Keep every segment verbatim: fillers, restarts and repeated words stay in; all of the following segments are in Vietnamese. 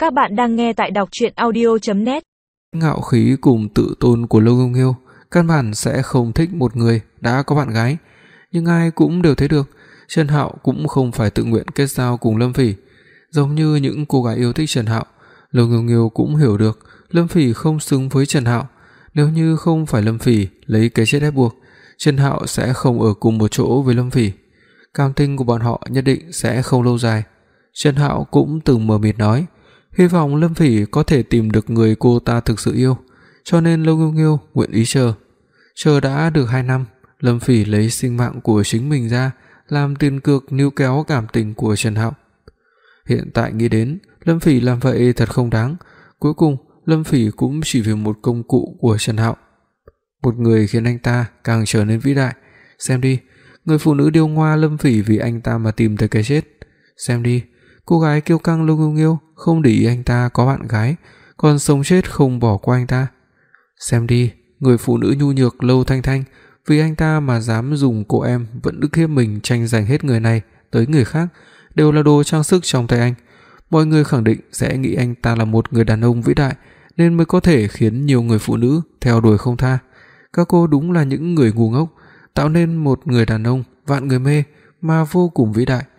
Các bạn đang nghe tại đọc truyện audio chấm net. Ngạo khí cùng tự tôn của Lâu Nghiêu Nghiêu căn bản sẽ không thích một người đã có bạn gái, nhưng ai cũng đều thấy được Trần Hạo cũng không phải tự nguyện kết giao cùng Lâm Phỉ. Giống như những cô gái yêu thích Trần Hạo, Lâu Nghiêu Nghiêu cũng hiểu được Lâm Phỉ không xứng với Trần Hạo. Nếu như không phải Lâm Phỉ lấy cái chết ép buộc, Trần Hạo sẽ không ở cùng một chỗ với Lâm Phỉ. Cảm tình của bọn họ nhất định sẽ không lâu dài. Trần Hạo cũng từng mờ mịt nói, hy vọng Lâm Phỉ có thể tìm được người cô ta thực sự yêu, cho nên Lâu Nghiêu Nghiêu nguyện ý chờ. Chờ đã được hai năm, Lâm Phỉ lấy sinh mạng của chính mình ra làm tiền cược níu kéo cảm tình của Trần Hạo. Hiện tại nghĩ đến, Lâm Phỉ làm vậy thật không đáng. Cuối cùng, Lâm Phỉ cũng chỉ vì một công cụ của Trần Hạo. Một người khiến anh ta càng trở nên vĩ đại. Xem đi, người phụ nữ điêu ngoa Lâm Phỉ vì anh ta mà tìm tới cái chết. Xem đi, cô gái kiêu căng Lâu Nghiêu Nghiêu không để ý anh ta có bạn gái, còn sống chết không bỏ qua anh ta. Xem đi, người phụ nữ nhu nhược Lâu Thanh Thanh vì anh ta mà dám dùng cô em vẫn ức hiếp mình tranh giành hết người này tới người khác, đều là đồ trang sức trong tay anh. Mọi người khẳng định sẽ nghĩ anh ta là một người đàn ông vĩ đại, nên mới có thể khiến nhiều người phụ nữ theo đuổi không tha. Các cô đúng là những người ngu ngốc, tạo nên một người đàn ông vạn người mê mà vô cùng vĩ đại.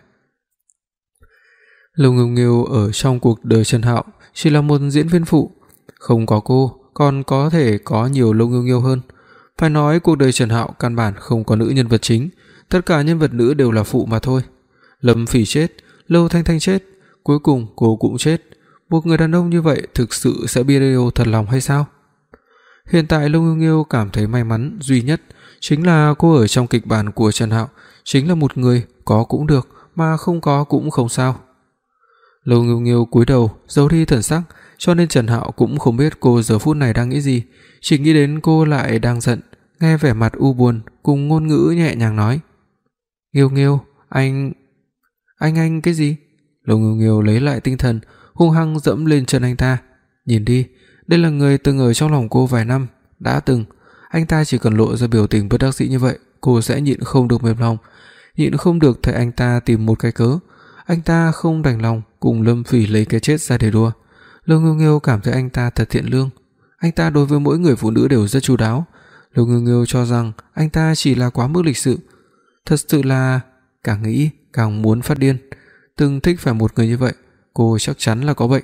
Lâu Nghiêu Nghiêu ở trong cuộc đời Trần Hạo chỉ là một diễn viên phụ, không có cô còn có thể có nhiều Lâu Nghiêu Nghiêu hơn. Phải nói cuộc đời Trần Hạo căn bản không có nữ nhân vật chính, tất cả nhân vật nữ đều là phụ mà thôi. Lâm Phỉ chết, Lâu Thanh Thanh chết, cuối cùng cô cũng chết. Một người đàn ông như vậy thực sự sẽ biết yêu thật lòng hay sao? Hiện tại Lâu Nghiêu Nghiêu cảm thấy may mắn duy nhất chính là cô ở trong kịch bản của Trần Hạo chính là một người có cũng được mà không có cũng không sao. Lâu Nghiêu Nghiêu cúi đầu giấu đi thần sắc, cho nên Trần Hạo cũng không biết cô giờ phút này đang nghĩ gì, chỉ nghĩ đến cô lại đang giận. Nghe vẻ mặt u buồn cùng ngôn ngữ nhẹ nhàng nói: "Nghiêu Nghiêu, anh anh anh cái gì?" Lâu Nghiêu Nghiêu lấy lại tinh thần, hung hăng dẫm lên chân anh ta. "Nhìn đi, đây là người từng ở trong lòng cô vài năm, đã từng. Anh ta chỉ cần lộ ra biểu tình bất đắc dĩ như vậy, cô sẽ nhịn không được mềm lòng, nhịn không được thấy anh ta tìm một cái cớ. Anh ta không đành lòng cùng Lâm Phỉ lấy cái chết ra để đùa." Lâu Nghiêu Nghiêu cảm thấy anh ta thật thiện lương, anh ta đối với mỗi người phụ nữ đều rất chu đáo. Lâu Nghiêu Nghiêu cho rằng anh ta chỉ là quá mức lịch sự. Thật sự là càng nghĩ càng muốn phát điên. Từng thích phải một người như vậy, cô chắc chắn là có bệnh.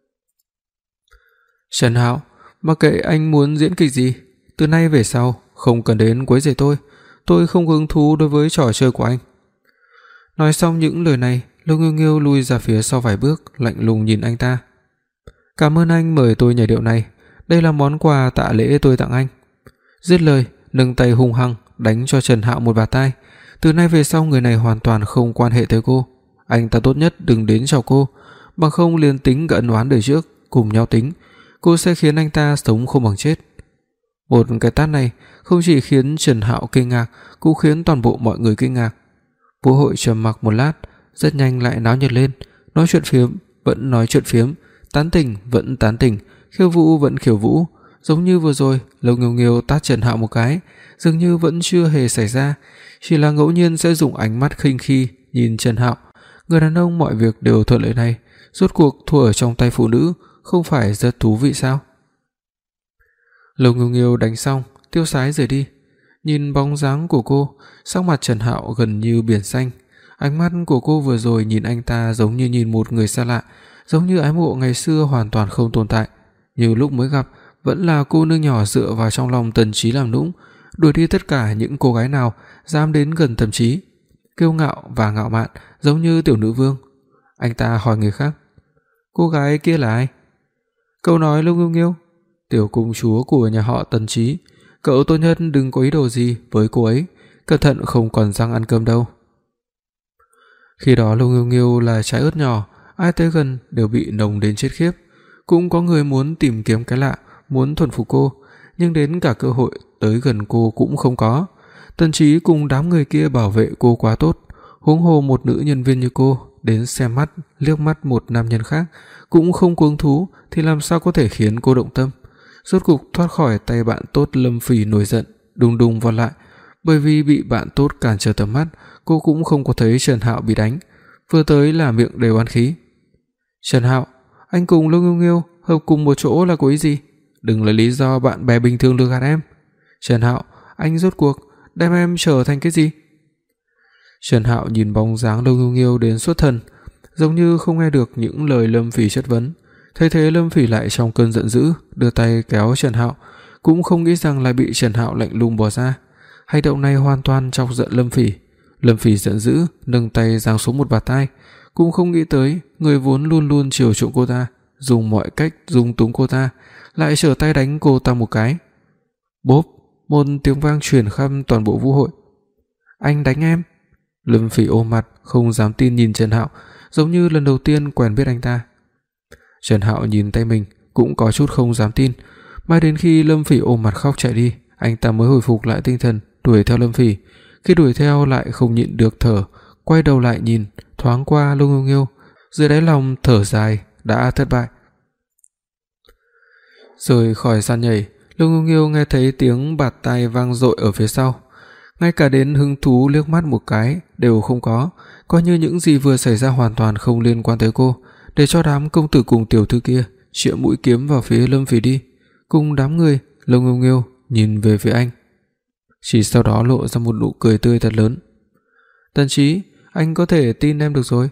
"Trần Hạo, mặc kệ anh muốn diễn kịch gì, từ nay về sau không cần đến quấy rầy tôi, tôi không hứng thú đối với trò chơi của anh." Nói xong những lời này, Lâu Nghiêu Nghiêu lùi ra phía sau vài bước, lạnh lùng nhìn anh ta. "Cảm ơn anh mời tôi nhảy điệu này, đây là món quà tạ lễ tôi tặng anh." Dứt lời, nâng tay hung hăng đánh cho Trần Hạo một bạt tai. Từ nay về sau người này hoàn toàn không quan hệ tới cô, anh ta tốt nhất đừng đến chào cô, bằng không liền tính gợn oán đời trước cùng nhau tính, cô sẽ khiến anh ta sống không bằng chết. Một cái tát này không chỉ khiến Trần Hạo kinh ngạc, cũng khiến toàn bộ mọi người kinh ngạc. Vũ hội trầm mặc một lát, rất nhanh lại náo nhiệt lên, nói chuyện phiếm vẫn nói chuyện phiếm, tán tỉnh vẫn tán tỉnh, khiêu vũ vẫn khiêu vũ, giống như vừa rồi Lâu Nghiêu Nghiêu tát Trần Hạo một cái, dường như vẫn chưa hề xảy ra, chỉ là ngẫu nhiên sẽ dùng ánh mắt khinh khi nhìn Trần Hạo. Người đàn ông mọi việc đều thuận lợi này, rốt cuộc thua ở trong tay phụ nữ không phải rất thú vị sao? Lâu Nghiêu Nghiêu đánh xong, tiêu sái rời đi. Nhìn bóng dáng của cô, sắc mặt Trần Hạo gần như biển xanh. Ánh mắt của cô vừa rồi nhìn anh ta giống như nhìn một người xa lạ, giống như ái mộ ngày xưa hoàn toàn không tồn tại. Như lúc mới gặp, vẫn là cô nương nhỏ dựa vào trong lòng Tần Chí làm nũng, đuổi đi tất cả những cô gái nào dám đến gần Tần Chí. Kiêu ngạo và ngạo mạn, giống như tiểu nữ vương. Anh ta hỏi người khác: "Cô gái kia là ai?" Cậu nói Lâu Nghiêu Nghiêu, tiểu công chúa của nhà họ Tần Chí. Cậu tốt nhất đừng có ý đồ gì với cô ấy, cẩn thận không còn răng ăn cơm đâu. Khi đó Lâu Nghiêu Nghiêu là trái ớt nhỏ, ai tới gần đều bị nồng đến chết khiếp. Cũng có người muốn tìm kiếm cái lạ, muốn thuần phục cô, nhưng đến cả cơ hội tới gần cô cũng không có. Tần Chí cùng đám người kia bảo vệ cô quá tốt, huống hồ một nữ nhân viên như cô đến xem mắt, liếc mắt một nam nhân khác cũng không cuống thú thì làm sao có thể khiến cô động tâm. Rốt cục thoát khỏi tay bạn tốt Lâm Phỉ nổi giận, đùng đùng vọt lại. Bởi vì bị bạn tốt cản trở tầm mắt, cô cũng không có thấy Trần Hạo bị đánh, vừa tới là miệng đầy oán khí. "Trần Hạo, Anh cùng Lưu Nghiêu Nghiêu hợp cùng một chỗ là có ý gì? Đừng lấy lý do bạn bè bình thường lừa gạt em. Trần Hạo, anh rốt cuộc đem em trở thành cái gì? Trần Hạo nhìn bóng dáng Lưu Nghiêu Nghiêu đến xuất thần, giống như không nghe được những lời Lâm Phỉ chất vấn. Thấy thế Lâm Phỉ lại trong cơn giận dữ, đưa tay kéo Trần Hạo, cũng không nghĩ rằng lại bị Trần Hạo lạnh lùng bỏ ra. Hành động này hoàn toàn chọc giận Lâm Phỉ. Lâm Phỉ giận dữ, nâng tay giáng xuống một bạt tai, cũng không nghĩ tới người vốn luôn luôn chiều chuộng cô ta, dùng mọi cách dung túng cô ta, lại trở tay đánh cô ta một cái. Bốp, một tiếng vang truyền khắp toàn bộ vũ hội. Anh đánh em? Lâm Phỉ ôm mặt, không dám tin nhìn Trần Hạo, giống như lần đầu tiên quen biết anh ta. Trần Hạo nhìn tay mình, cũng có chút không dám tin, mãi đến khi Lâm Phỉ ôm mặt khóc chạy đi, anh ta mới hồi phục lại tinh thần, đuổi theo Lâm Phỉ. Khi đuổi theo lại không nhịn được thở, quay đầu lại nhìn thoáng qua Lưu Nghiêu Nghiêu, dưới đáy lòng thở dài, đã thất bại. Rời khỏi sàn nhảy, Lưu Nghiêu Nghiêu nghe thấy tiếng bạt tai vang dội ở phía sau, ngay cả đến hứng thú liếc mắt một cái đều không có, coi như những gì vừa xảy ra hoàn toàn không liên quan tới cô, để cho đám công tử cùng tiểu thư kia chĩa mũi kiếm vào phía Lâm Phỉ đi. Cùng đám người, Lưu Nghiêu Nghiêu nhìn về phía anh, chỉ sau đó lộ ra một nụ cười tươi thật lớn. Tần Chí, anh có thể tin em được rồi.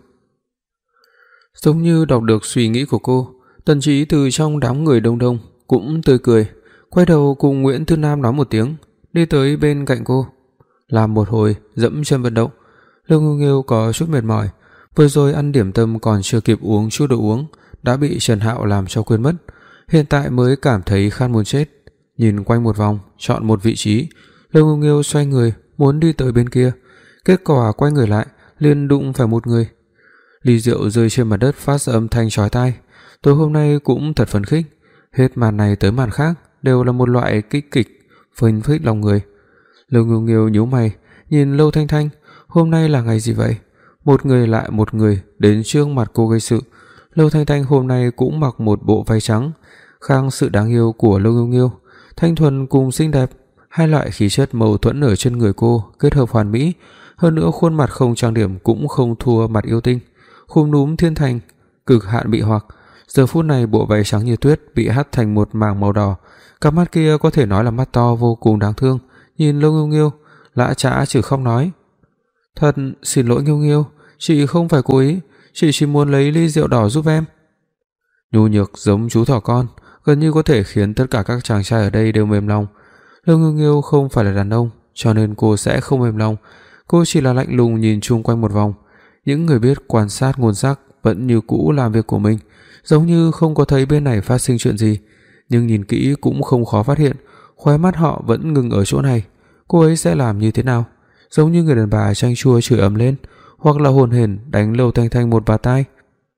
Giống như đọc được suy nghĩ của cô, Tần Chí từ trong đám người đông đông cũng tươi cười, quay đầu cùng Nguyễn Thư Nam nói một tiếng, đi tới bên cạnh cô. Làm một hồi dẫm chân vận động, Lưu Nghiêu Nghiêu có chút mệt mỏi, vừa rồi ăn điểm tâm còn chưa kịp uống chút đồ uống đã bị Trần Hạo làm cho quên mất, hiện tại mới cảm thấy khát muốn chết. Nhìn quanh một vòng, chọn một vị trí, Lưu Nghiêu Nghiêu xoay người muốn đi tới bên kia, kết quả quay người lại liền đụng phải một người. Ly rượu rơi trên mặt đất phát ra âm thanh chói tai. Tối hôm nay cũng thật phấn khích, hết màn này tới màn khác đều là một loại kích kịch phấn khích lòng người. Lưu Nghiêu Nghiêu nhíu mày, nhìn Lâu Thanh Thanh, hôm nay là ngày gì vậy? Một người lại một người đến trước mặt cô gây sự. Lâu Thanh Thanh hôm nay cũng mặc một bộ váy trắng, khang sự đáng yêu của Lưu Nghiêu Nghiêu, thanh thuần cùng xinh đẹp, hai loại khí chất mâu thuẫn ở trên người cô kết hợp hoàn mỹ, hơn nữa khuôn mặt không trang điểm cũng không thua mặt yêu tinh, khúm núm thiên thành, cực hạn bị hoặc. Giờ phút này bộ váy trắng như tuyết bị hắt thành một mảng màu đỏ, cặp mắt kia có thể nói là mắt to vô cùng đáng thương, nhìn Lưu Nghiêu Nghiêu, lã chã chứ không nói. Thật xin lỗi Nghiêu Nghiêu, chị không phải cố ý, chị chỉ muốn lấy ly rượu đỏ giúp em. Nhu nhược giống chú thỏ con, gần như có thể khiến tất cả các chàng trai ở đây đều mềm lòng. Lưu Nghiêu Nghiêu không phải là đàn ông, cho nên cô sẽ không mềm lòng. Cô chỉ là lạnh lùng nhìn chung quanh một vòng. Những người biết quan sát ngôn sắc vẫn như cũ làm việc của mình, giống như không có thấy bên này phát sinh chuyện gì, nhưng nhìn kỹ cũng không khó phát hiện, khóe mắt họ vẫn ngừng ở chỗ này. Cô ấy sẽ làm như thế nào? Giống như người đàn bà chanh chua chửi ầm lên, hoặc là hồn hển đánh Lâu Thanh Thanh một bạt tai.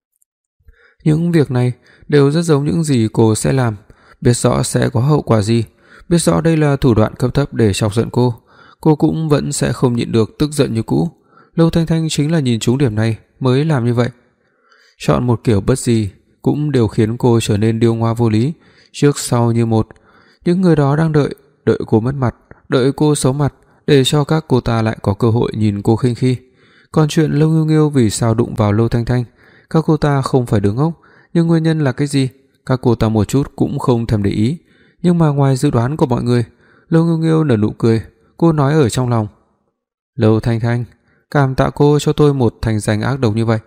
Những việc này đều rất giống những gì cô sẽ làm, biết rõ sẽ có hậu quả gì, biết rõ đây là thủ đoạn cấp thấp để chọc giận cô, cô cũng vẫn sẽ không nhịn được tức giận như cũ. Lâu Thanh Thanh chính là nhìn trúng điểm này mới làm như vậy. Chọn một kiểu bất gì cũng đều khiến cô trở nên điêu ngoa vô lý, trước sau như một. Những người đó đang đợi, đợi cô mất mặt, đợi cô xấu mặt, để cho các cô ta lại có cơ hội nhìn cô khinh khi. Còn chuyện Lâu Nghiêu Nghiêu vì sao đụng vào Lâu Thanh Thanh, các cô ta không phải đứng ngốc, nhưng nguyên nhân là cái gì, các cô ta một chút cũng không thèm để ý. Nhưng mà ngoài dự đoán của mọi người, Lâu Nghiêu Nghiêu nở nụ cười, cô nói ở trong lòng: Lâu Thanh Thanh, cảm tạ cô cho tôi một thành danh ác độc như vậy.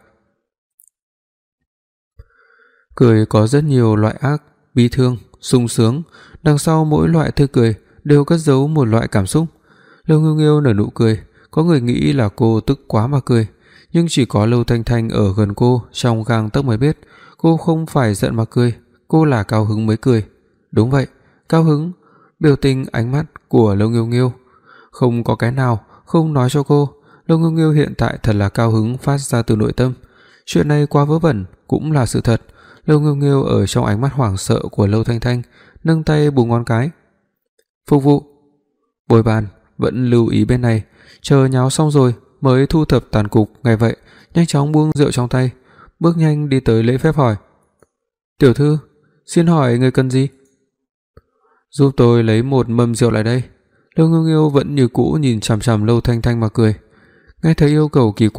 Cười có rất nhiều loại ác, bi thương, sung sướng, đằng sau mỗi loại tươi cười đều cất giấu một loại cảm xúc. Lâu Nghiêu Nghiêu nở nụ cười, có người nghĩ là cô tức quá mà cười, nhưng chỉ có Lâu Thanh Thanh ở gần cô trong gang tấc mới biết, cô không phải giận mà cười, cô là cao hứng mới cười. Đúng vậy, cao hứng. Biểu tình ánh mắt của Lâu Nghiêu Nghiêu không có cái nào không nói cho cô, Lâu Nghiêu Nghiêu hiện tại thật là cao hứng phát ra từ nội tâm. Chuyện này quá vớ vẩn cũng là sự thật. Lâu Nghiêu Nghiêu ở trong ánh mắt hoảng sợ của Lâu Thanh Thanh, nâng tay búng ngón cái. Phục vụ. Bồi bàn vẫn lưu ý bên này, chờ nháo xong rồi mới thu thập tàn cục, ngay vậy nhanh chóng buông rượu trong tay, bước nhanh đi tới lễ phép hỏi: Tiểu thư, xin hỏi người cần gì? Giúp tôi lấy một mâm rượu lại đây. Lâu Nghiêu Nghiêu vẫn như cũ nhìn chằm chằm Lâu Thanh Thanh mà cười. Nghe thấy yêu cầu kỳ quái,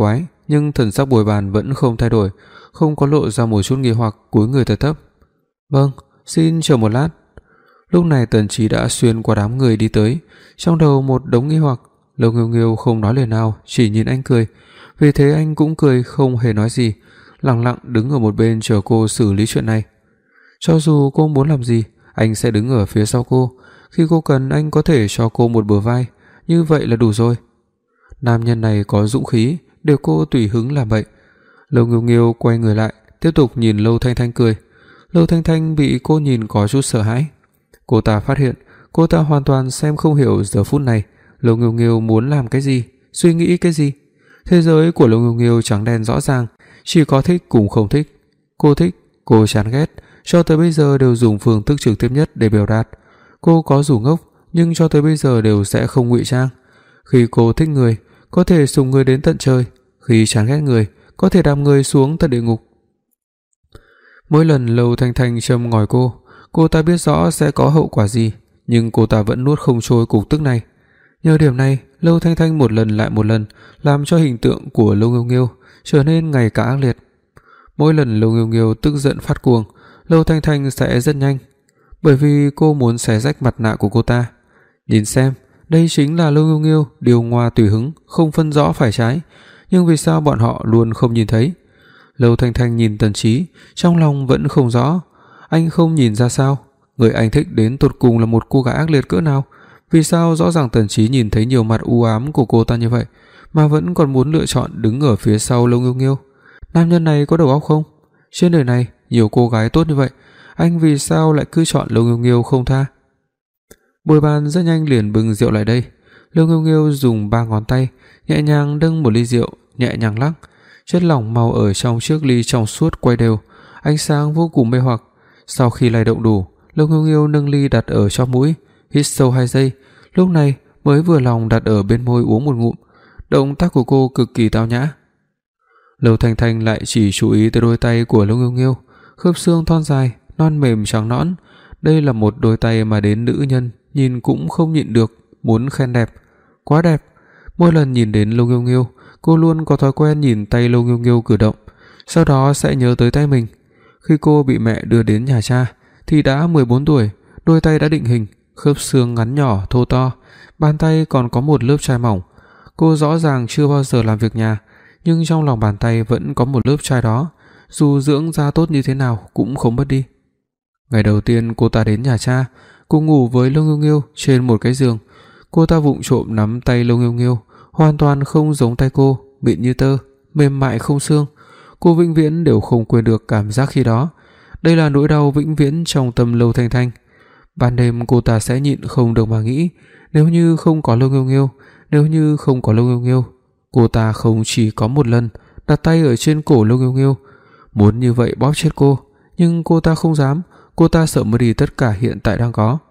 nhưng thần sắc Bồi Bàn vẫn không thay đổi, không có lộ ra một chút nghi hoặc, cúi người thật thấp. "Vâng, xin chờ một lát." Lúc này Tần Chí đã xuyên qua đám người đi tới, trong đầu một đống nghi hoặc. Lâu Nghiêu Nghiêu không nói lời nào, chỉ nhìn anh cười. Vì thế anh cũng cười không hề nói gì, lặng lặng đứng ở một bên chờ cô xử lý chuyện này. Cho dù cô muốn làm gì, anh sẽ đứng ở phía sau cô. Khi cô cần, anh có thể cho cô một bờ vai, như vậy là đủ rồi. Nam nhân này có dũng khí, để cô tùy hứng làm vậy. Lâu Nghiêu Nghiêu quay người lại, tiếp tục nhìn Lâu Thanh Thanh cười. Lâu Thanh Thanh bị cô nhìn có chút sợ hãi. Cô ta phát hiện, cô ta hoàn toàn xem không hiểu giờ phút này Lâu Nghiêu Nghiêu muốn làm cái gì, suy nghĩ cái gì. Thế giới của Lâu Nghiêu Nghiêu trắng đen rõ ràng, chỉ có thích cùng không thích. Cô thích, cô chán ghét, cho tới bây giờ đều dùng phương thức trực tiếp nhất để biểu đạt. Cô có dù ngốc, nhưng cho tới bây giờ đều sẽ không ngụy trang. Khi cô thích người, có thể sùng người đến tận trời, khi chán ghét người, có thể đạp người xuống tận địa ngục. Mỗi lần Lâu Thanh Thanh châm ngòi cô, cô ta biết rõ sẽ có hậu quả gì, nhưng cô ta vẫn nuốt không trôi cục tức này. Nhờ điểm này, Lâu Thanh Thanh một lần lại một lần làm cho hình tượng của Lâu Nghiêu Nghiêu trở nên ngày càng ác liệt. Mỗi lần Lâu Nghiêu Nghiêu tức giận phát cuồng, Lâu Thanh Thanh sẽ rất nhanh, bởi vì cô muốn xé rách mặt nạ của cô ta. Nhìn xem, đây chính là Lâu Nghiêu Nghiêu điều ngoa tùy hứng, không phân rõ phải trái, nhưng vì sao bọn họ luôn không nhìn thấy? Lâu Thanh Thanh nhìn Tần Chí, trong lòng vẫn không rõ. Anh không nhìn ra sao? Người anh thích đến tột cùng là một cô gái ác liệt cỡ nào? Vì sao rõ ràng Tần Chí nhìn thấy nhiều mặt u ám của cô ta như vậy mà vẫn còn muốn lựa chọn đứng ở phía sau Lâu Nghiêu Nghiêu? Nam nhân này có đầu óc không? Trên đời này nhiều cô gái tốt như vậy, anh vì sao lại cứ chọn Lâu Nghiêu Nghiêu không tha? Bồi Bàn rất nhanh liền bưng rượu lại đây. Lâu Nghiêu Nghiêu dùng ba ngón tay nhẹ nhàng nâng một ly rượu, nhẹ nhàng lắc. Chất lỏng màu ở trong chiếc ly trong suốt quay đều, ánh sáng vô cùng mê hoặc. Sau khi lay động đủ, Lâu Nghiêu Nghiêu nâng ly đặt ở trong mũi, hít sâu hai giây, lúc này mới vừa lòng đặt ở bên môi uống một ngụm. Động tác của cô cực kỳ tao nhã. Lâu Thanh Thanh lại chỉ chú ý tới đôi tay của Lâu Nghiêu Nghiêu, khớp xương thon dài, non mềm trắng nõn. Đây là một đôi tay mà đến nữ nhân nhìn cũng không nhịn được muốn khen đẹp, quá đẹp. Mỗi lần nhìn đến Lâu Nghiêu Nghiêu, cô luôn có thói quen nhìn tay Lâu Nghiêu Nghiêu cử động, sau đó sẽ nhớ tới tay mình. Khi cô bị mẹ đưa đến nhà cha thì đã mười bốn tuổi, đôi tay đã định hình, khớp xương ngắn nhỏ thô to, bàn tay còn có một lớp trai mỏng. Cô rõ ràng chưa bao giờ làm việc nhà, nhưng trong lòng bàn tay vẫn có một lớp trai đó, dù dưỡng da tốt như thế nào cũng không mất đi. Ngày đầu tiên cô ta đến nhà cha, cô ngủ với Lâu Nghiêu Nghiêu trên một cái giường. Cô ta vụng trộm nắm tay Lâu Nghiêu Nghiêu, hoàn toàn không giống tay cô, mịn như tơ, mềm mại không xương. Cô vĩnh viễn đều không quên được cảm giác khi đó. Đây là nỗi đau vĩnh viễn trong tâm Lâu Thanh Thanh. Ban đêm cô ta sẽ nhịn không được mà nghĩ, nếu như không có Lâu Nghiêu Nghiêu, nếu như không có Lâu Nghiêu Nghiêu, cô ta không chỉ có một lần đặt tay ở trên cổ Lâu Nghiêu Nghiêu, muốn như vậy bóp chết cô, nhưng cô ta không dám, cô ta sợ mất đi tất cả hiện tại đang có.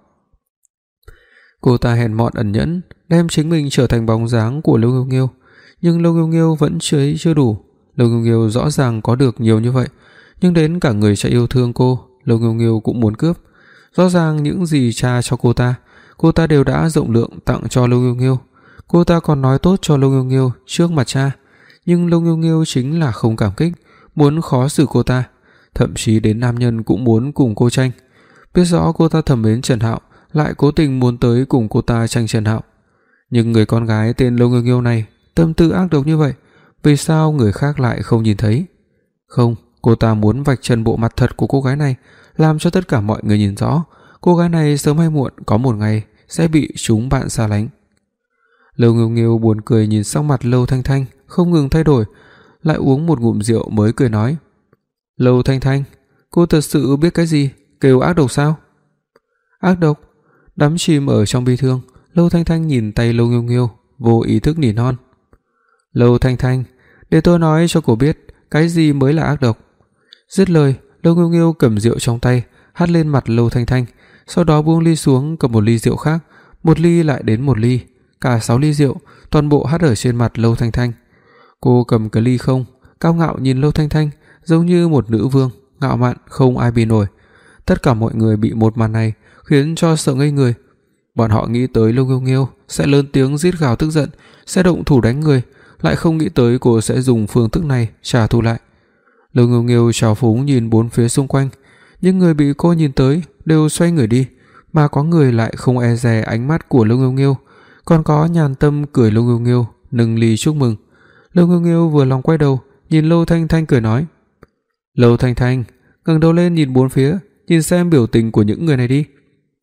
Cô ta hèn mọn ẩn nhẫn, đem chính mình trở thành bóng dáng của Lâu Nghiêu Nghiêu, nhưng Lâu Nghiêu Nghiêu vẫn chưa chưa đủ. Lâu Nghiêu Nghiêu rõ ràng có được nhiều như vậy, nhưng đến cả người cha yêu thương cô, Lâu Nghiêu Nghiêu cũng muốn cướp. Rõ ràng những gì cha cho cô ta, cô ta đều đã rộng lượng tặng cho Lâu Nghiêu Nghiêu. Cô ta còn nói tốt cho Lâu Nghiêu Nghiêu trước mặt cha, nhưng Lâu Nghiêu Nghiêu chính là không cảm kích, muốn khó xử cô ta, thậm chí đến nam nhân cũng muốn cùng cô tranh. Biết rõ cô ta thầm mến Trần Hạo, lại cố tình muốn tới cùng cô ta tranh Trần Hạo. Nhưng người con gái tên Lâu Nghiêu Nghiêu này tâm tư ác độc như vậy, vì sao người khác lại không nhìn thấy? Không, cô ta muốn vạch trần bộ mặt thật của cô gái này, làm cho tất cả mọi người nhìn rõ, cô gái này sớm hay muộn có một ngày sẽ bị chúng bạn xa lánh. Lâu Nghiêu Nghiêu buồn cười nhìn sắc mặt Lâu Thanh Thanh không ngừng thay đổi, lại uống một ngụm rượu mới cười nói: "Lâu Thanh Thanh, cô thật sự biết cái gì kêu ác độc sao?" Ác độc? Đắm chìm ở trong bi thương, Lâu Thanh Thanh nhìn tay Lâu Nghiêu Nghiêu, vô ý thức nỉ non: "Lâu Thanh Thanh, để tôi nói cho cô biết cái gì mới là ác độc." Dứt lời, Lâu Nghiêu Nghiêu cầm rượu trong tay, hắt lên mặt Lâu Thanh Thanh, sau đó buông ly xuống cầm một ly rượu khác, một ly lại đến một ly, cả sáu ly rượu, toàn bộ hắt ở trên mặt Lâu Thanh Thanh. Cô cầm cái ly không, cao ngạo nhìn Lâu Thanh Thanh, giống như một nữ vương, ngạo mạn không ai bì nổi. Tất cả mọi người bị một màn này khiến cho sợ ngây người. Bọn họ nghĩ tới Lâu Nghiêu Nghiêu sẽ lớn tiếng rít gào tức giận, sẽ động thủ đánh người, lại không nghĩ tới cô sẽ dùng phương thức này trả thù lại. Lâu Nghiêu Nghiêu trào phúng nhìn bốn phía xung quanh, những người bị cô nhìn tới đều xoay người đi, mà có người lại không e dè ánh mắt của Lâu Nghiêu Nghiêu, còn có nhàn tâm cười Lâu Nghiêu Nghiêu nâng ly chúc mừng. Lâu Nghiêu Nghiêu vừa lòng quay đầu, nhìn Lâu Thanh Thanh cười nói: "Lâu Thanh Thanh, ngẩng đầu lên nhìn bốn phía, nhìn xem biểu tình của những người này đi."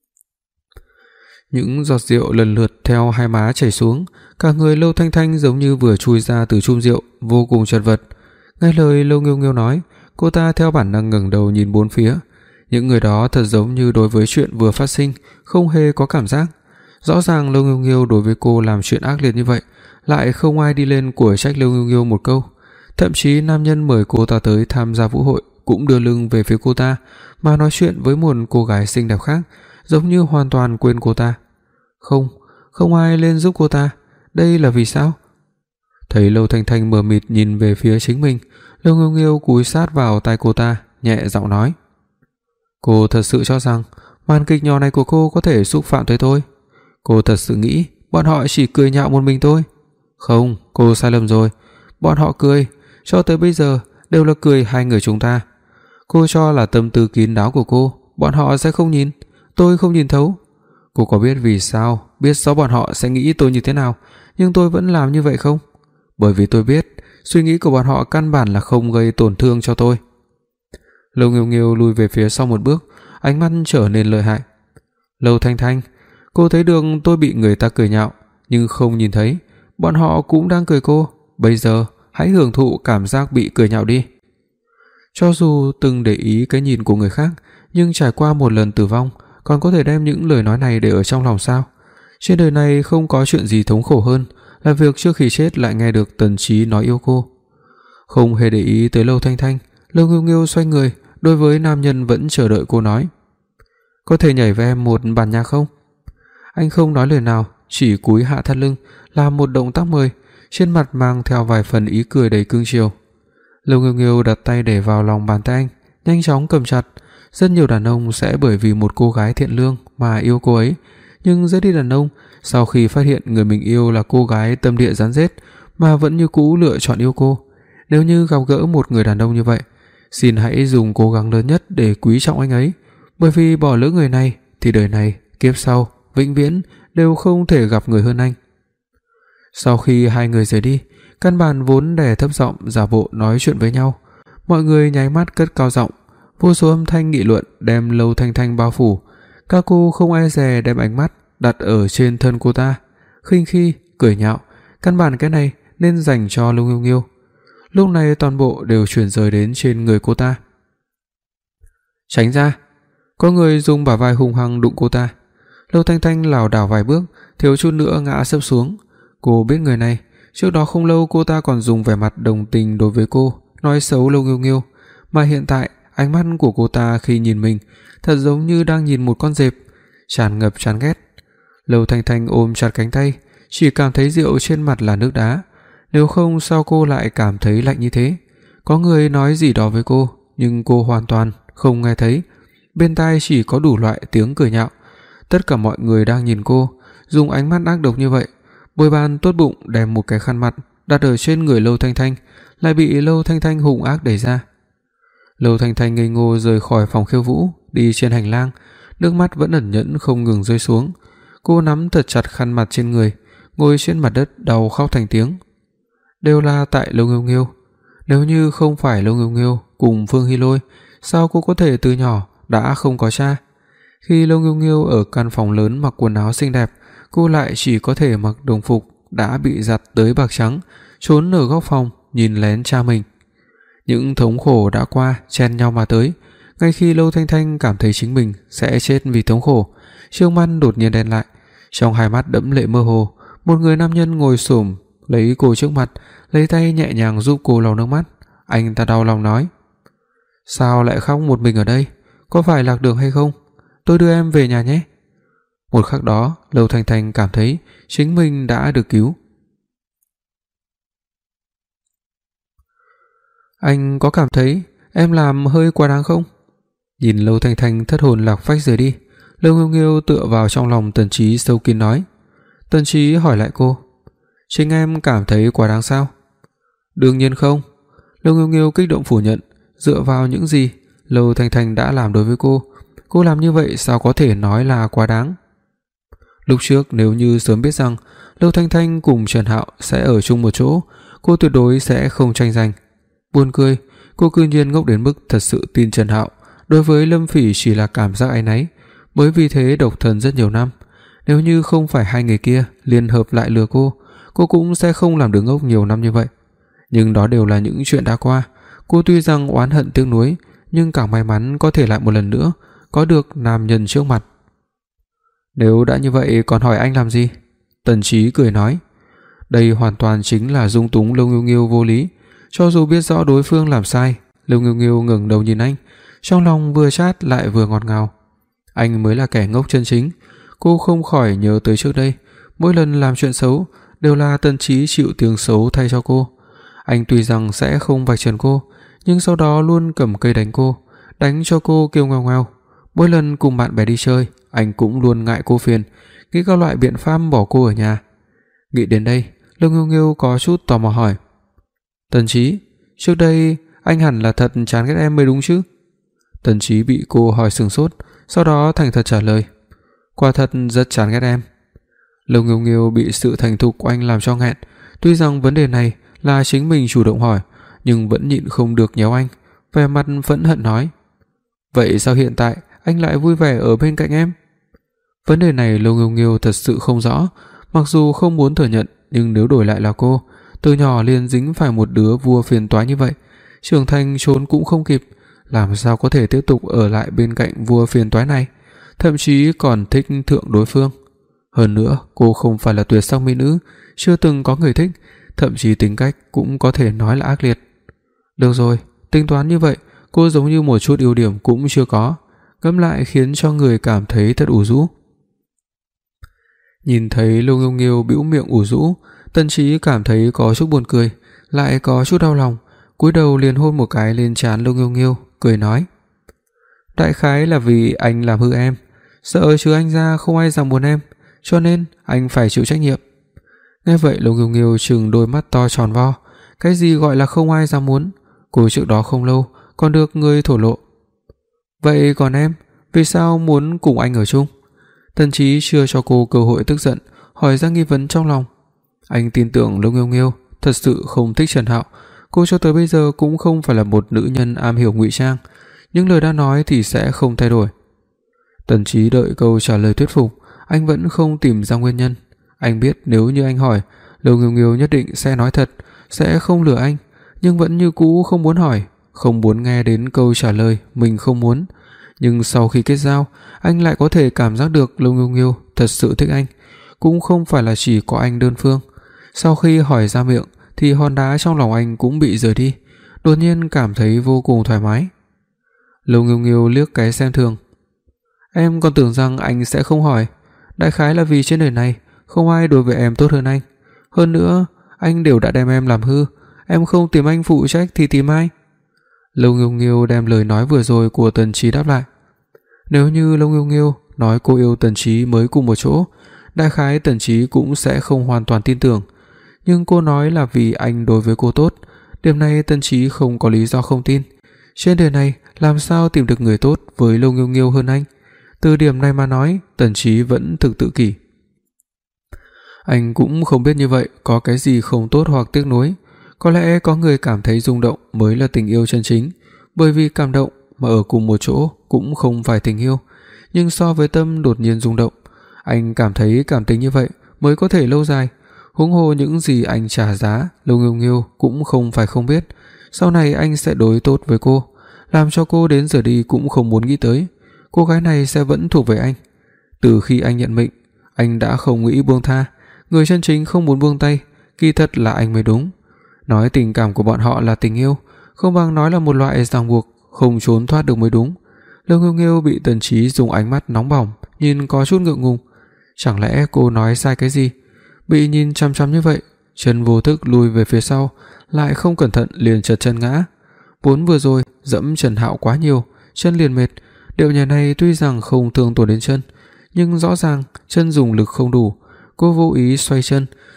Những giọt rượu lần lượt theo hai má chảy xuống, cả người Lâu Thanh Thanh giống như vừa chui ra từ chum rượu, vô cùng chật vật. Nghe lời Lâu Nghiêu Nghiêu nói, cô ta theo bản năng ngẩng đầu nhìn bốn phía. Những người đó thật giống như đối với chuyện vừa phát sinh không hề có cảm giác. Rõ ràng Lâu Nghiêu Nghiêu đối với cô làm chuyện ác liệt như vậy, lại không ai đi lên của trách Lâu Nghiêu Nghiêu một câu. Thậm chí nam nhân mời cô ta tới tham gia vũ hội cũng đưa lưng về phía cô ta, mà nói chuyện với một cô gái xinh đẹp khác, giống như hoàn toàn quên cô ta. Không, không ai lên giúp cô ta, đây là vì sao? Thấy Lâu Thanh Thanh mờ mịt nhìn về phía chính mình, Lâu Nghiêu Nghiêu cúi sát vào tai cô ta, nhẹ giọng nói: "Cô thật sự cho rằng màn kịch nhỏ này của cô có thể xúc phạm tới tôi? Cô thật sự nghĩ bọn họ chỉ cười nhạo một mình tôi? Không, cô sai lầm rồi. Bọn họ cười, cho tới bây giờ đều là cười hai người chúng ta. Cô cho là tâm tư kín đáo của cô, bọn họ sẽ không nhìn, tôi không nhìn thấu. Cô có biết vì sao, biết rõ bọn họ sẽ nghĩ tôi như thế nào, nhưng tôi vẫn làm như vậy không? Bởi vì tôi biết, suy nghĩ của bọn họ căn bản là không gây tổn thương cho tôi." Lâu Nghiêu Nghiêu lùi về phía sau một bước, ánh mắt trở nên lợi hại. "Lâu Thanh Thanh, cô thấy được tôi bị người ta cười nhạo, nhưng không nhìn thấy bọn họ cũng đang cười cô. Bây giờ hãy hưởng thụ cảm giác bị cười nhạo đi." Cho dù từng để ý cái nhìn của người khác, nhưng trải qua một lần tử vong, còn có thể đem những lời nói này để ở trong lòng sao? Trên đời này không có chuyện gì thống khổ hơn là việc trước khi chết lại nghe được Tần Chí nói yêu cô. Không hề để ý tới Lâu Thanh Thanh, Lâu Nghiêu Nghiêu xoay người, đối với nam nhân vẫn chờ đợi cô nói: "Có thể nhảy với em một bản nhạc không?" Anh không nói lời nào, chỉ cúi hạ thắt lưng, làm một động tác mời, trên mặt mang theo vài phần ý cười đầy cương chiều. Lâu Nghiêu Nghiêu đặt tay để vào lòng bàn tay anh, nhanh chóng cầm chặt. Rất nhiều đàn ông sẽ bởi vì một cô gái thiện lương mà yêu cô ấy, nhưng rất ít đàn ông sau khi phát hiện người mình yêu là cô gái tâm địa rắn rết mà vẫn như cũ lựa chọn yêu cô. Nếu như gặp gỡ một người đàn ông như vậy, xin hãy dùng cố gắng lớn nhất để quý trọng anh ấy, bởi vì bỏ lỡ người này thì đời này, kiếp sau, vĩnh viễn đều không thể gặp người hơn anh. Sau khi hai người rời đi, căn bản vốn đè thấp giọng giả bộ nói chuyện với nhau, mọi người nháy mắt cất cao giọng, vô số âm thanh nghị luận đem Lâu Thanh Thanh bao phủ. Các cô không e dè đem ánh mắt đặt ở trên thân cô ta, khinh khi, cười nhạo, căn bản cái này nên dành cho Lâu Nghiêu Nghiêu. Lúc này toàn bộ đều chuyển rời đến trên người cô ta. "Tránh ra!" Có người dùng bả vai hung hăng đụng cô ta. Lâu Thanh Thanh lảo đảo vài bước, thiếu chút nữa ngã sấp xuống. Cô biết người này, trước đó không lâu cô ta còn dùng vẻ mặt đồng tình đối với cô, nói xấu Lâu Nghiêu Nghiêu, mà hiện tại ánh mắt của cô ta khi nhìn mình thật giống như đang nhìn một con dẹp, tràn ngập chán ghét. Lâu Thanh Thanh ôm chặt cánh tay, chỉ cảm thấy rượu trên mặt là nước đá. Nếu không sao cô lại cảm thấy lạnh như thế? Có người nói gì đó với cô, nhưng cô hoàn toàn không nghe thấy. Bên tai chỉ có đủ loại tiếng cười nhạo. Tất cả mọi người đang nhìn cô, dùng ánh mắt ác độc như vậy. Bồi bàn tốt bụng đem một cái khăn mặt đặt ở trên người Lâu Thanh Thanh, lại bị Lâu Thanh Thanh hung ác đẩy ra. Lâu Thanh Thanh ngây ngô rời khỏi phòng khiêu vũ, đi trên hành lang, nước mắt vẫn ẩn nhẫn không ngừng rơi xuống. Cô nắm thật chặt khăn mặt trên người, ngồi trên mặt đất đau khóc thành tiếng. Đều là tại Lâu Nghiêu Nghiêu. Nếu như không phải Lâu Nghiêu Nghiêu cùng Phương Hy Lôi, sao cô có thể từ nhỏ đã không có cha? Khi Lâu Nghiêu Nghiêu ở căn phòng lớn mặc quần áo xinh đẹp, cô lại chỉ có thể mặc đồng phục đã bị giặt tới bạc trắng, trốn ở góc phòng nhìn lén cha mình. Những thống khổ đã qua chen nhau mà tới. Ngay khi Lâu Thanh Thanh cảm thấy chính mình sẽ chết vì thống khổ, trương mắt đột nhiên đen lại, trong hai mắt đẫm lệ mơ hồ, một người nam nhân ngồi xổm lấy cô trước mặt, lấy tay nhẹ nhàng giúp cô lau nước mắt. Anh ta đau lòng nói: "Sao lại khóc một mình ở đây? Có phải lạc đường hay không? Tôi đưa em về nhà nhé." Một khắc đó, Lâu Thanh Thanh cảm thấy chính mình đã được cứu. "Anh có cảm thấy em làm hơi quá đáng không?" Nhìn Lâu Thanh Thanh thất hồn lạc phách rời đi, Lâu Nghiêu Nghiêu tựa vào trong lòng Tần Chí sâu kín nói. Tần Chí hỏi lại cô: Chính em cảm thấy quá đáng sao? Đương nhiên không. Lâu Nghiêu Nghiêu kích động phủ nhận. Dựa vào những gì Lâu Thanh Thanh đã làm đối với cô, cô làm như vậy sao có thể nói là quá đáng? Lúc trước nếu như sớm biết rằng Lâu Thanh Thanh cùng Trần Hạo sẽ ở chung một chỗ, cô tuyệt đối sẽ không tranh giành. Buồn cười, cô cư nhiên ngốc đến mức thật sự tin Trần Hạo đối với Lâm Phỉ chỉ là cảm giác áy náy, mới vì thế độc thân rất nhiều năm. Nếu như không phải hai người kia liên hợp lại lừa cô, cô cũng sẽ không làm được ngốc nhiều năm như vậy. Nhưng đó đều là những chuyện đã qua. Cô tuy rằng oán hận tiếc nuối, nhưng càng may mắn có thể lại một lần nữa có được nam nhân trước mặt. Nếu đã như vậy còn hỏi anh làm gì? Tần Chí cười nói. Đây hoàn toàn chính là dung túng Lâu Nghiêu Nghiêu vô lý. Cho dù biết rõ đối phương làm sai, Lâu Nghiêu Nghiêu ngẩng đầu nhìn anh, trong lòng vừa chát lại vừa ngọt ngào. Anh mới là kẻ ngốc chân chính. Cô không khỏi nhớ tới trước đây, mỗi lần làm chuyện xấu đều là Tần Chí chịu tiếng xấu thay cho cô. Anh tuy rằng sẽ không vạch trần cô, nhưng sau đó luôn cầm cây đánh cô, đánh cho cô kêu ngoeo ngoeo. Mỗi lần cùng bạn bè đi chơi, anh cũng luôn ngại cô phiền, nghĩ các loại biện pháp bỏ cô ở nhà. Nghĩ đến đây, Lâu Nghiêu Nghiêu có chút tò mò hỏi. Tần Chí, trước đây anh hẳn là thật chán ghét em mới đúng chứ? Tần Chí bị cô hỏi sửng sốt, sau đó thành thật trả lời. Quả thật rất chán ghét em. Lâu Nghiêu Nghiêu bị sự thành thục của anh làm cho nghẹn, tuy rằng vấn đề này là chính mình chủ động hỏi, nhưng vẫn nhịn không được nhéo anh, vẻ mặt phẫn hận nói. Vậy sao hiện tại anh lại vui vẻ ở bên cạnh em? Vấn đề này Lâu Nghiêu Nghiêu thật sự không rõ, mặc dù không muốn thừa nhận, nhưng nếu đổi lại là cô, từ nhỏ liền dính phải một đứa vua phiền toái như vậy, trưởng thành trốn cũng không kịp, làm sao có thể tiếp tục ở lại bên cạnh vua phiền toái này, thậm chí còn thích thượng đối phương. Hơn nữa, cô không phải là tuyệt sắc mỹ nữ, chưa từng có người thích, thậm chí tính cách cũng có thể nói là ác liệt. Được rồi, tính toán như vậy, cô giống như một chút ưu điểm cũng chưa có, ngẫm lại khiến cho người cảm thấy thật ủ rũ. Nhìn thấy Lâu Nghiêu Nghiêu bĩu miệng ủ rũ, Tần Chí cảm thấy có chút buồn cười, lại có chút đau lòng, cúi đầu liền hôn một cái lên trán Lâu Nghiêu Nghiêu, cười nói: Đại khái là vì anh làm hư em, sợ trừ anh ra không ai dám muốn em, cho nên anh phải chịu trách nhiệm. Nghe vậy Lâu Nghiêu Nghiêu trừng đôi mắt to tròn vo, cái gì gọi là không ai dám muốn, cô trước đó không lâu còn được người thổ lộ. Vậy còn em, vì sao muốn cùng anh ở chung? Tần Chí chưa cho cô cơ hội tức giận, hỏi ra nghi vấn trong lòng. Anh tin tưởng Lâu Nghiêu Nghiêu thật sự không thích Trần Hạo, cô cho tới bây giờ cũng không phải là một nữ nhân am hiểu ngụy trang, những lời đã nói thì sẽ không thay đổi. Tần Chí đợi câu trả lời thuyết phục, anh vẫn không tìm ra nguyên nhân. Anh biết nếu như anh hỏi, Lâu Nghiêu Nghiêu nhất định sẽ nói thật, sẽ không lừa anh, nhưng vẫn như cũ không muốn hỏi, không muốn nghe đến câu trả lời mình không muốn. Nhưng sau khi kết giao, anh lại có thể cảm giác được Lâu Nghiêu Nghiêu thật sự thích anh, cũng không phải là chỉ có anh đơn phương. Sau khi hỏi ra miệng thì hòn đá trong lòng anh cũng bị rời đi, đột nhiên cảm thấy vô cùng thoải mái. Lâu Nghiêu Nghiêu liếc cái xem thường. Em còn tưởng rằng anh sẽ không hỏi, đại khái là vì trên đời này không ai đối với em tốt hơn anh. Hơn nữa, anh đều đã đem em làm hư, em không tìm anh phụ trách thì tìm ai? Lâu Nghiêu Nghiêu đem lời nói vừa rồi của Tần Chí đáp lại. Nếu như Lâu Nghiêu Nghiêu nói cô yêu Tần Chí mới cùng một chỗ, đại khái Tần Chí cũng sẽ không hoàn toàn tin tưởng, nhưng cô nói là vì anh đối với cô tốt, điểm này Tần Chí không có lý do không tin. Trên đời này làm sao tìm được người tốt với Lâu Nghiêu Nghiêu hơn anh? Từ điểm này mà nói, Tần Chí vẫn thực tự kỷ. Anh cũng không biết như vậy có cái gì không tốt hoặc tiếc nuối. Có lẽ có người cảm thấy rung động mới là tình yêu chân chính, bởi vì cảm động mà ở cùng một chỗ cũng không phải tình yêu. Nhưng so với tâm đột nhiên rung động, anh cảm thấy cảm tình như vậy mới có thể lâu dài. Huống hồ những gì anh trả giá, Lâu Nghiêu Nghiêu cũng không phải không biết. Sau này anh sẽ đối tốt với cô, làm cho cô đến giờ đi cũng không muốn nghĩ tới cô gái này sẽ vẫn thuộc về anh. Từ khi anh nhận mệnh, anh đã không nghĩ buông tha. Người chân chính không muốn buông tay, kỳ thật là anh mới đúng. Nói tình cảm của bọn họ là tình yêu, không bằng nói là một loại ràng buộc, không trốn thoát được mới đúng. Lâu Nghiêu Nghiêu bị Tần Chí dùng ánh mắt nóng bỏng nhìn có chút ngượng ngùng. Chẳng lẽ cô nói sai cái gì? Bị nhìn chăm chăm như vậy, chân vô thức lùi về phía sau, lại không cẩn thận liền trật chân ngã. Vốn vừa rồi dẫm Trần Hạo quá nhiều, chân liền mệt. Điệu nhảy này tuy rằng không thương tổn đến chân, nhưng rõ ràng chân dùng lực không đủ. Cô vô ý xoay chân,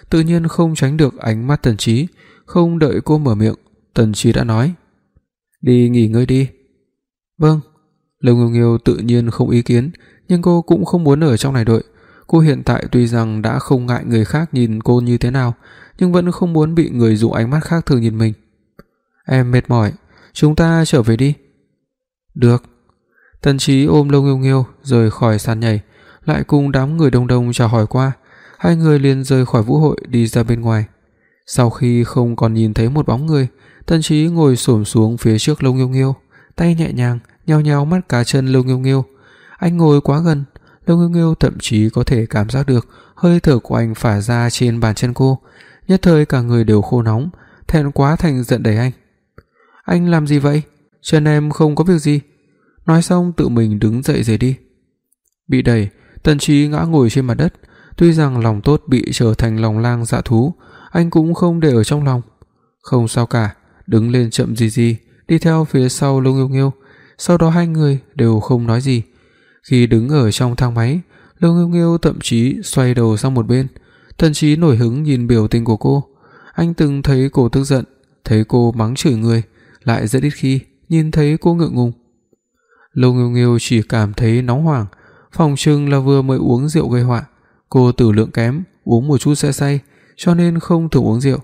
tự nhiên không tránh được ánh mắt Tần Chí. Không đợi cô mở miệng, Tần Chí đã nói: "Đi nghỉ ngơi đi." "Vâng." Lâu Nghiêu Nghiêu tự nhiên không ý kiến, nhưng cô cũng không muốn ở trong này đợi. Cô hiện tại tuy rằng đã không ngại người khác nhìn cô như thế nào, nhưng vẫn không muốn bị người dùng ánh mắt khác thường nhìn mình. "Em mệt mỏi, chúng ta trở về đi." "Được." Tần Chí ôm Lâu Nghiêu Nghiêu rời khỏi sàn nhảy, lại cùng đám người đông đông chào hỏi qua, hai người liền rời khỏi vũ hội đi ra bên ngoài. Sau khi không còn nhìn thấy một bóng người, Tần Chí ngồi xổm xuống phía trước Lâu Nghiêu Nghiêu, tay nhẹ nhàng nhéo nhéo mắt cá chân Lâu Nghiêu Nghiêu. Anh ngồi quá gần, Lâu Nghiêu Nghiêu thậm chí có thể cảm giác được hơi thở của anh phả ra trên bàn chân cô, nhất thời cả người đều khô nóng, thẹn quá thành giận đẩy anh. "Anh làm gì vậy? Chân em không có việc gì." Nói xong tự mình đứng dậy rời đi. Bị đẩy, Tần Chí ngã ngồi trên mặt đất, tuy rằng lòng tốt bị trở thành lòng lang dạ thú, anh cũng không để ở trong lòng. Không sao cả, đứng lên chậm gì gì, đi theo phía sau Lâu Nghiêu Nghiêu, sau đó hai người đều không nói gì. Khi đứng ở trong thang máy, Lâu Nghiêu Nghiêu thậm chí xoay đầu sang một bên. Tần Chí nổi hứng nhìn biểu tình của cô. Anh từng thấy cô tức giận, thấy cô mắng chửi người, lại rất ít khi nhìn thấy cô ngượng ngùng. Lâu Nghiêu Nghiêu chỉ cảm thấy nóng hoảng, phòng trừng là vừa mới uống rượu gây họa. Cô tử lượng kém, uống một chút sẽ say, cho nên không thường uống rượu.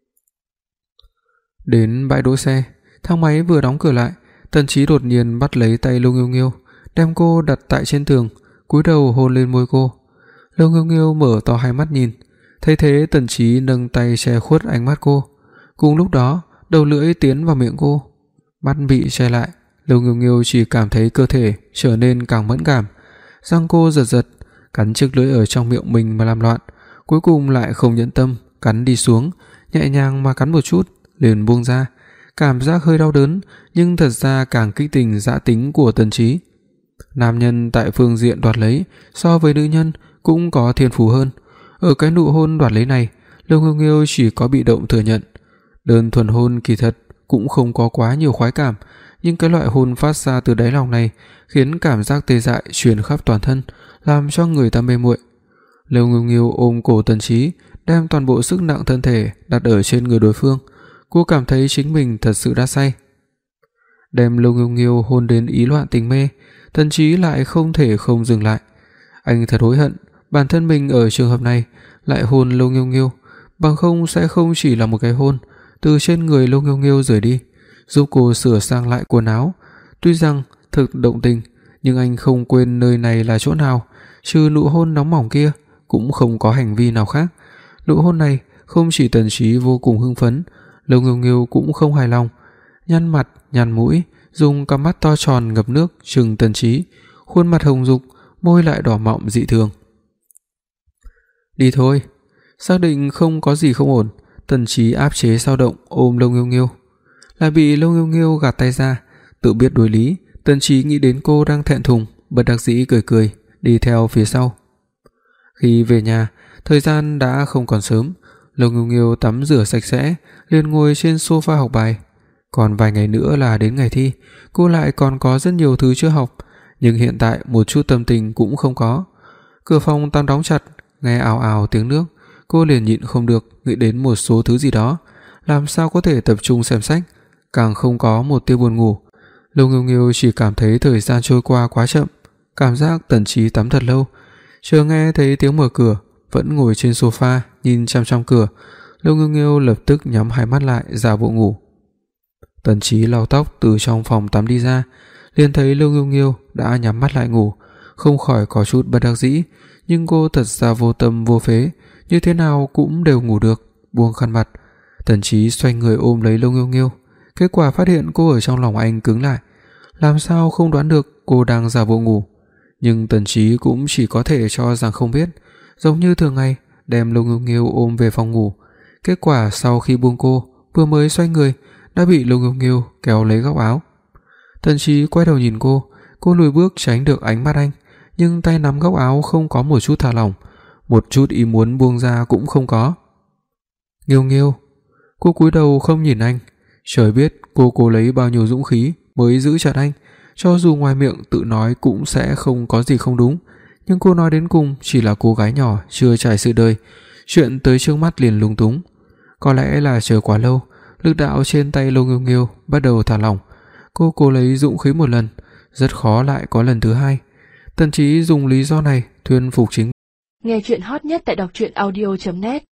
Đến bãi đỗ xe, thang máy vừa đóng cửa lại, Tần Chí đột nhiên bắt lấy tay Lâu Nghiêu Nghiêu, đem cô đặt tại trên tường, cúi đầu hôn lên môi cô. Lâu Nghiêu Nghiêu mở to hai mắt nhìn, thấy thế Tần Chí nâng tay che khuất ánh mắt cô. Cùng lúc đó, đầu lưỡi tiến vào miệng cô. Mắt bị che lại, Lâu Nghiêu Nghiêu chỉ cảm thấy cơ thể trở nên càng mẫn cảm, răng cô giật giật, cắn chiếc lưỡi ở trong miệng mình mà làm loạn, cuối cùng lại không nhẫn tâm, cắn đi xuống, nhẹ nhàng mà cắn một chút, liền buông ra. Cảm giác hơi đau đớn, nhưng thật ra càng kích tình dã tính của Tần Chí. Nam nhân tại phương diện đoạt lấy so với nữ nhân cũng có thiên phú hơn. Ở cái nụ hôn đoạt lấy này, Lâu Nghiêu Nghiêu chỉ có bị động thừa nhận. Đơn thuần hôn kỳ thật cũng không có quá nhiều khoái cảm, nhưng cái loại hôn phát ra từ đáy lòng này khiến cảm giác tê dại truyền khắp toàn thân, làm cho người ta mê muội. Lâu Nghiêu Nghiêu ôm cổ Tần Chí, đem toàn bộ sức nặng thân thể đặt ở trên người đối phương. Cô cảm thấy chính mình thật sự đã say. Đem Lâu Nghiêu Nghiêu hôn đến ý loạn tình mê, Tần Chí lại không thể không dừng lại. Anh thật hối hận bản thân mình ở trường hợp này lại hôn Lâu Nghiêu Nghiêu, bằng không sẽ không chỉ là một cái hôn từ trên người Lâu Nghiêu Nghiêu rời đi, giúp cô sửa sang lại quần áo. Tuy rằng thực động tình, nhưng anh không quên nơi này là chỗ nào, trừ nụ hôn nóng bỏng kia cũng không có hành vi nào khác. Nụ hôn này không chỉ Tần Chí vô cùng hưng phấn, Lâu Nghiêu Nghiêu cũng không hài lòng, nhăn mặt, nhăn mũi, dùng cặp mắt to tròn ngập nước trừng Tần Chí, khuôn mặt hồng dục, môi lại đỏ mọng dị thường. "Đi thôi." Xác định không có gì không ổn, Tần Chí áp chế dao động ôm Lâu Nghiêu Nghiêu, lại bị Lâu Nghiêu Nghiêu gạt tay ra. Tự biết đối lý, Tần Chí nghĩ đến cô đang thẹn thùng, bất đắc dĩ cười cười, đi theo phía sau. Khi về nhà, thời gian đã không còn sớm. Lâu Nghiêu Nghiêu tắm rửa sạch sẽ, liền ngồi trên sofa học bài. Còn vài ngày nữa là đến ngày thi, cô lại còn có rất nhiều thứ chưa học, nhưng hiện tại một chút tâm tình cũng không có. Cửa phòng tạm đóng chặt, nghe ào ào tiếng nước, cô liền nhịn không được nghĩ đến một số thứ gì đó, làm sao có thể tập trung xem sách, càng không có một tia buồn ngủ. Lâu Nghiêu Nghiêu chỉ cảm thấy thời gian trôi qua quá chậm, cảm giác Tần Chí tắm thật lâu. Chờ nghe thấy tiếng mở cửa, vẫn ngồi trên sofa nhìn chằm chằm cửa, Lâu Nghiêu Nghiêu lập tức nhắm hai mắt lại giả bộ ngủ. Tần Chí lau tóc từ trong phòng tắm đi ra, liền thấy Lâu Nghiêu Nghiêu đã nhắm mắt lại ngủ, không khỏi có chút bất đắc dĩ, nhưng cô thật ra vô tâm vô phế, như thế nào cũng đều ngủ được, buông khăn mặt. Tần Chí xoay người ôm lấy Lâu Nghiêu Nghiêu, kết quả phát hiện cô ở trong lòng anh cứng lại, làm sao không đoán được cô đang giả bộ ngủ. Nhưng Tần Chí cũng chỉ có thể cho rằng không biết, giống như thường ngày đem Lâu Nghiêu Nghiêu ôm về phòng ngủ. Kết quả sau khi buông cô, vừa mới xoay người đã bị Lâu Nghiêu Nghiêu kéo lấy góc áo. Tần Chí quay đầu nhìn cô, cô lùi bước tránh được ánh mắt anh, nhưng tay nắm góc áo không có một chút thả lỏng, một chút ý muốn buông ra cũng không có. "Nghiêu Nghiêu." Cô cúi đầu không nhìn anh, trời biết cô cố lấy bao nhiêu dũng khí mới giữ chặt anh, cho dù ngoài miệng tự nói cũng sẽ không có gì không đúng, nhưng cô nói đến cùng chỉ là cô gái nhỏ chưa trải sự đời, chuyện tới trước mắt liền lúng túng. Có lẽ là chờ quá lâu, lực đạo trên tay Lô Nghiêu Nghiêu bắt đầu thả lỏng. Cô cố lấy dũng khí một lần, rất khó lại có lần thứ hai. Tần Chí dùng lý do này thuyết phục chính. Nghe chuyện hot nhất tại đọc truyện audio chấm net